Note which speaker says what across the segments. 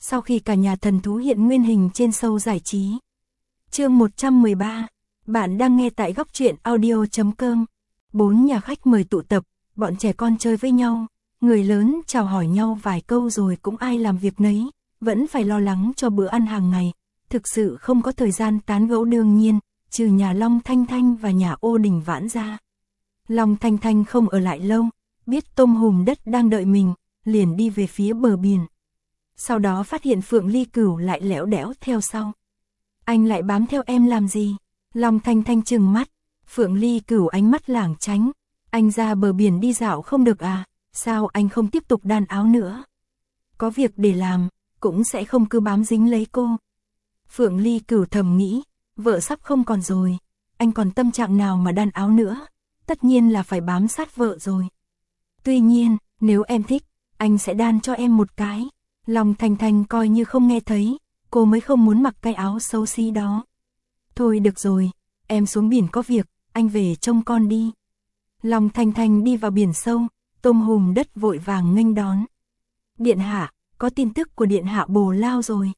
Speaker 1: sau khi cả nhà thần thú hiện nguyên hình trên show giải trí. Chương 113, bạn đang nghe tại góc truyện audio.com. 4 nhà khách mời tụ tập, bọn trẻ con chơi với nhau, người lớn chào hỏi nhau vài câu rồi cũng ai làm việc nấy, vẫn phải lo lắng cho bữa ăn hàng ngày, thực sự không có thời gian tán gẫu đương nhiên, trừ nhà Long Thanh Thanh và nhà Ô Đình Vãn ra. Long Thanh Thanh không ở lại lâu, biết tôm hùm đất đang đợi mình, liền đi về phía bờ biển. Sau đó phát hiện Phượng Ly Cửu lại lẽo đẽo theo sau. Anh lại bám theo em làm gì? Long Thanh Thanh trừng mắt, Phượng Ly Cửu ánh mắt lảng tránh. Anh ra bờ biển đi dạo không được à? Sao anh không tiếp tục đan áo nữa? Có việc để làm, cũng sẽ không cứ bám dính lấy cô. Phượng Ly Cửu thầm nghĩ, vợ sắp không còn rồi, anh còn tâm trạng nào mà đan áo nữa? Tất nhiên là phải bám sát vợ rồi. Tuy nhiên, nếu em thích, anh sẽ đan cho em một cái. Long Thanh Thanh coi như không nghe thấy, cô mới không muốn mặc cái áo xấu xí đó. Thôi được rồi, em xuống biển có việc, anh về trông con đi. Long Thanh Thanh đi vào biển sâu, tôm hùm đất vội vàng nghênh đón. Điện hạ, có tin tức của điện hạ Bồ Lao rồi.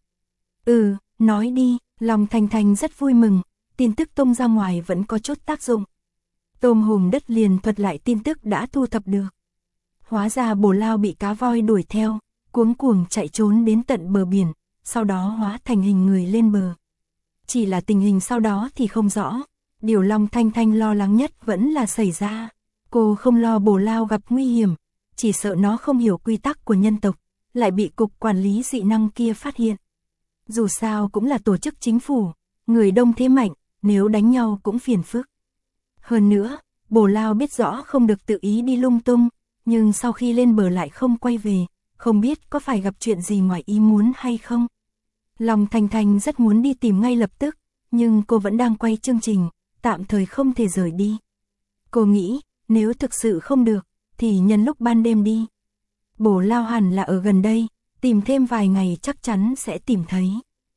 Speaker 1: Nói đi. Long Thanh Thanh rất vui mừng, tin tức tung ra ngoài vẫn có chút tác dụng. Tôm hùm đất liền thuật lại tin tức đã thu thập được. Hóa ra Bồ Lao bị cá voi đuổi theo, cuống cuồng chạy trốn đến tận bờ biển, sau đó hóa thành hình người lên bờ. Chỉ là tình hình sau đó thì không rõ, điều Long Thanh Thanh lo lắng nhất vẫn là xảy ra. Cô không lo Bồ Lao gặp nguy hiểm, chỉ sợ nó không hiểu quy tắc của nhân tộc, lại bị cục quản lý dị năng kia phát hiện. Dù sao cũng là tổ chức chính phủ, người đông thế mạnh, nếu đánh nhau cũng phiền phức. Hơn nữa, Bồ Lao biết rõ không được tự ý đi lung tung, nhưng sau khi lên bờ lại không quay về, không biết có phải gặp chuyện gì ngoài ý muốn hay không. Long Thanh Thanh rất muốn đi tìm ngay lập tức, nhưng cô vẫn đang quay chương trình, tạm thời không thể rời đi. Cô nghĩ, nếu thực sự không được, thì nhân lúc ban đêm đi. Bồ Lao hẳn là ở gần đây, tìm thêm vài ngày chắc chắn sẽ tìm thấy.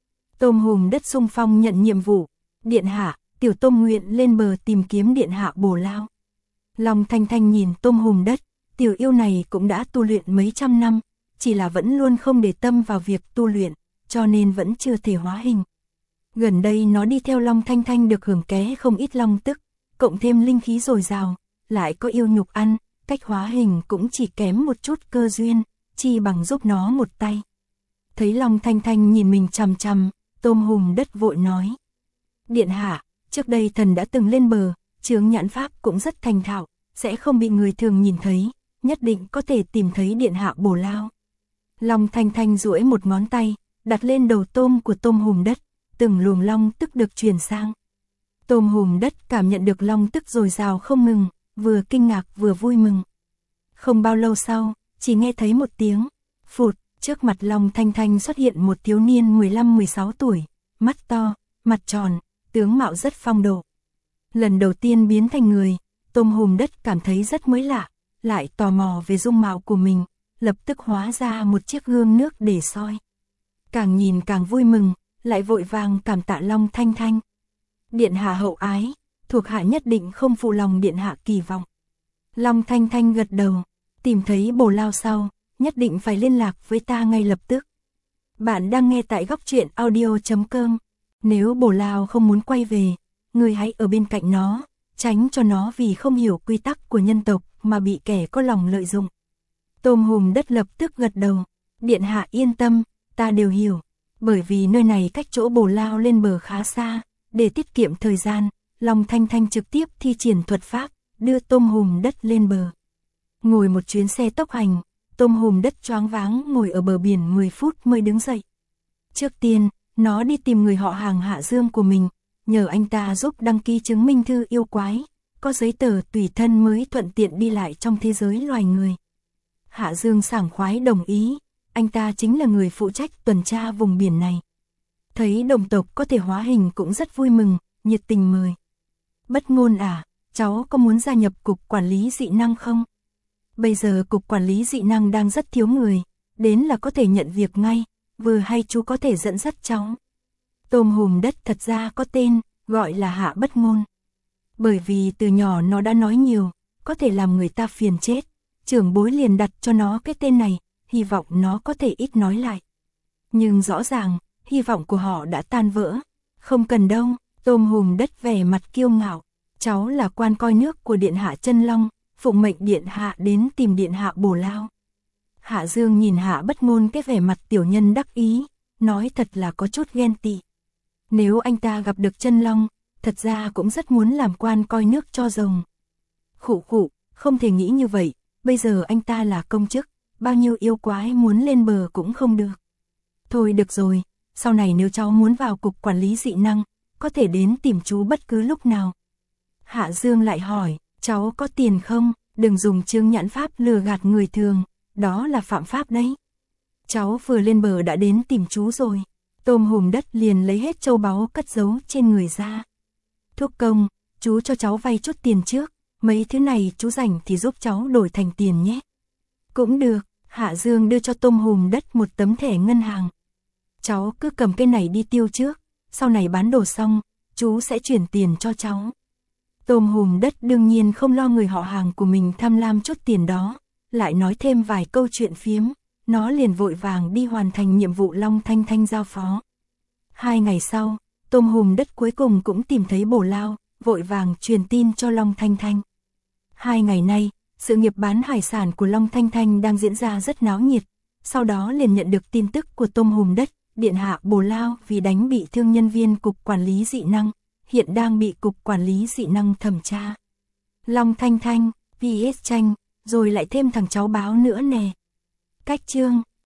Speaker 1: Tôm hùm đất xung phong nhận nhiệm vụ, điện hạ, tiểu tôm nguyện lên bờ tìm kiếm điện hạ Bồ Lao. Long Thanh Thanh nhìn tôm hùm đất, tiểu yêu này cũng đã tu luyện mấy trăm năm, chỉ là vẫn luôn không để tâm vào việc tu luyện, cho nên vẫn chưa thể hóa hình. Gần đây nó đi theo Long Thanh Thanh được hưởng ké không ít long tức, cộng thêm linh khí dồi dào, lại có yêu nhục ăn, cách hóa hình cũng chỉ kém một chút cơ duyên, chi bằng giúp nó một tay. Thấy Long Thanh Thanh nhìn mình chằm chằm, tôm hùm đất vội nói. Điện hạ, trước đây thần đã từng lên bờ, chướng nhãn pháp cũng rất thành thạo, sẽ không bị người thường nhìn thấy, nhất định có thể tìm thấy điện hạ Bồ Lao. Long Thanh Thanh duỗi một ngón tay, đặt lên đầu tôm của tôm hùm đất, từng luồng long tức được truyền sang. Tôm hùm đất cảm nhận được long tức dồi dào không ngừng, vừa kinh ngạc vừa vui mừng. Không bao lâu sau, chỉ nghe thấy một tiếng phụt, trước mặt Long Thanh Thanh xuất hiện một thiếu niên 15-16 tuổi, mắt to, mặt tròn, tướng mạo rất phong độ. Lần đầu tiên biến thành người, tôm hùm đất cảm thấy rất mới lạ, lại tò mò về dung mạo của mình, lập tức hóa ra một chiếc gương nước để soi. Càng nhìn càng vui mừng, lại vội vàng cảm tạ Long Thanh Thanh. Điện hạ hậu ái, thuộc hạ nhất định không phụ lòng điện hạ kỳ vọng. Long Thanh Thanh gật đầu, tìm thấy Bồ Lao sau, nhất định phải liên lạc với ta ngay lập tức. Bạn đang nghe tại góc truyện audio.com. Nếu Bồ Lao không muốn quay về, người hãy ở bên cạnh nó, tránh cho nó vì không hiểu quy tắc của nhân tộc mà bị kẻ có lòng lợi dụng. Tôm hùm đất lập tức gật đầu, điện hạ yên tâm, ta đều hiểu, bởi vì nơi này cách chỗ Bồ Lao lên bờ khá xa, để tiết kiệm thời gian, Long Thanh Thanh trực tiếp thi triển thuật pháp, đưa tôm hùm đất lên bờ. Ngồi một chuyến xe tốc hành, tôm hùm đất choáng váng ngồi ở bờ biển 10 phút mới đứng dậy. Trước tiên, nó đi tìm người họ hàng Hạ Dương của mình, nhờ anh ta giúp đăng ký chứng minh thư yêu quái, có giấy tờ tùy thân mới thuận tiện đi lại trong thế giới loài người. Hạ Dương sảng khoái đồng ý, anh ta chính là người phụ trách tuần tra vùng biển này. Thấy đồng tộc có thể hóa hình cũng rất vui mừng, nhiệt tình mời. Bất ngôn à, cháu có muốn gia nhập cục quản lý dị năng không? Bây giờ cục quản lý dị năng đang rất thiếu người, đến là có thể nhận việc ngay, vừa hay chú có thể dẫn dắt cháu. Tôm hùm đất thật ra có tên, gọi là Hạ Bất Ngôn. Bởi vì từ nhỏ nó đã nói nhiều, có thể làm người ta phiền chết, trưởng bối liền đặt cho nó cái tên này, hy vọng nó có thể ít nói lại. Nhưng rõ ràng, hy vọng của họ đã tan vỡ. Không cần đâu, Tôm Hùm Đất vẻ mặt kiêu ngạo. Cháu là quan coi nước của Điện Hạ Chân Long, phụng mệnh Điện Hạ đến tìm Điện Hạ bổ lao. Hạ Dương nhìn Hạ Bất Ngôn cái vẻ mặt tiểu nhân đắc ý, nói thật là có chút ghen tị. Nếu anh ta gặp được Chân Long, thật ra cũng rất muốn làm quan coi nước cho rồng. Khụ khụ, không thể nghĩ như vậy, bây giờ anh ta là công chức, bao nhiêu yêu quái muốn lên bờ cũng không được. Thôi được rồi, sau này nếu cháu muốn vào cục quản lý dị năng, có thể đến tìm chú bất cứ lúc nào. Hạ Dương lại hỏi, cháu có tiền không? Đừng dùng chướng nhãn pháp lừa gạt người thường, đó là phạm pháp đấy. Cháu vừa lên bờ đã đến tìm chú rồi. Tôm Hùm Đất liền lấy hết châu báu cất giấu trên người ra. Thúc công, chú cho cháu vay chút tiền trước, mấy thứ này chú rảnh thì giúp cháu đổi thành tiền nhé. Cũng được, Hạ Dương đưa cho Tôm Hùm Đất một tấm thẻ ngân hàng. Cháu cứ cầm cái này đi tiêu trước, sau này bán đồ xong, chú sẽ chuyển tiền cho cháu. Tôm Hùm Đất đương nhiên không lo người họ hàng của mình tham lam chút tiền đó, lại nói thêm vài câu chuyện phiếm, nó liền vội vàng đi hoàn thành nhiệm vụ Long Thanh Thanh giao phó. 2 ngày sau, Tôm Hùm Đất cuối cùng cũng tìm thấy bổ lao, vội vàng truyền tin cho Long Thanh Thanh. 2 ngày nay, sự nghiệp bán hải sản của Long Thanh Thanh đang diễn ra rất náo nhiệt, sau đó liền nhận được tin tức của Tôm Hùm Đất, Điện Hạ bổ lao vì đánh bị thương nhân viên cục quản lý dị năng, hiện đang bị cục quản lý dị năng thẩm tra. Long Thanh Thanh, VS Tranh, rồi lại thêm thằng cháu báo nữa nè. Cách chương